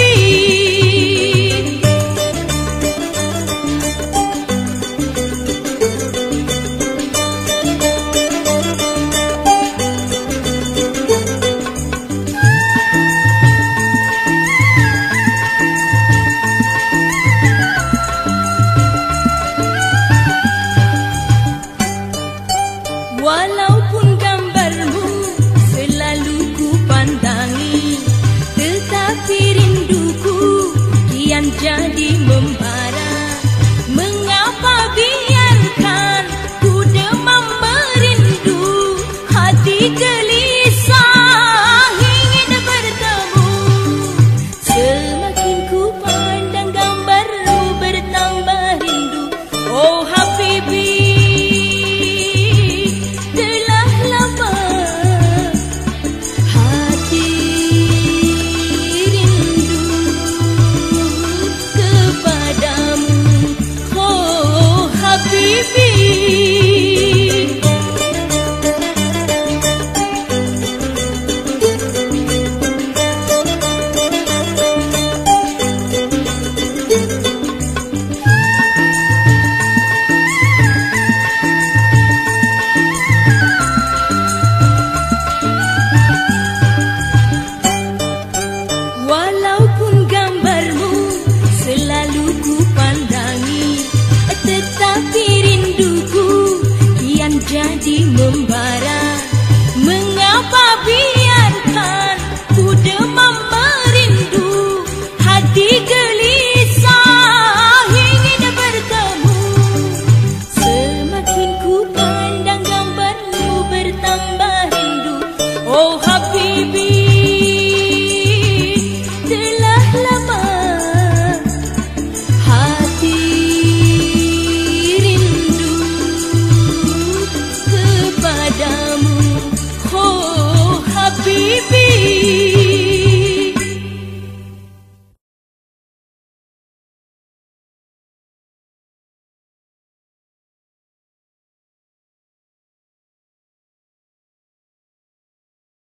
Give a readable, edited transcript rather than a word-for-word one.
Walaupun gambarmu selalu ku pandangi, tetapi rinduku kian jadi membara. Mengapa biarkan ku demam merindu, hati gelisah ingin bertemu. Semakin ku pandang gambarmu bertambah rindu. Oh Habibi, walaupun gambarmu selalu ku pandangi, tetapi rinduku kian jadi membara. Mengapa biarkan ku demam merindu, hati gelisah ingin bertemu. Semakin ku pandang gambarmu bertambah rindu. Oh Habibi, Habibi.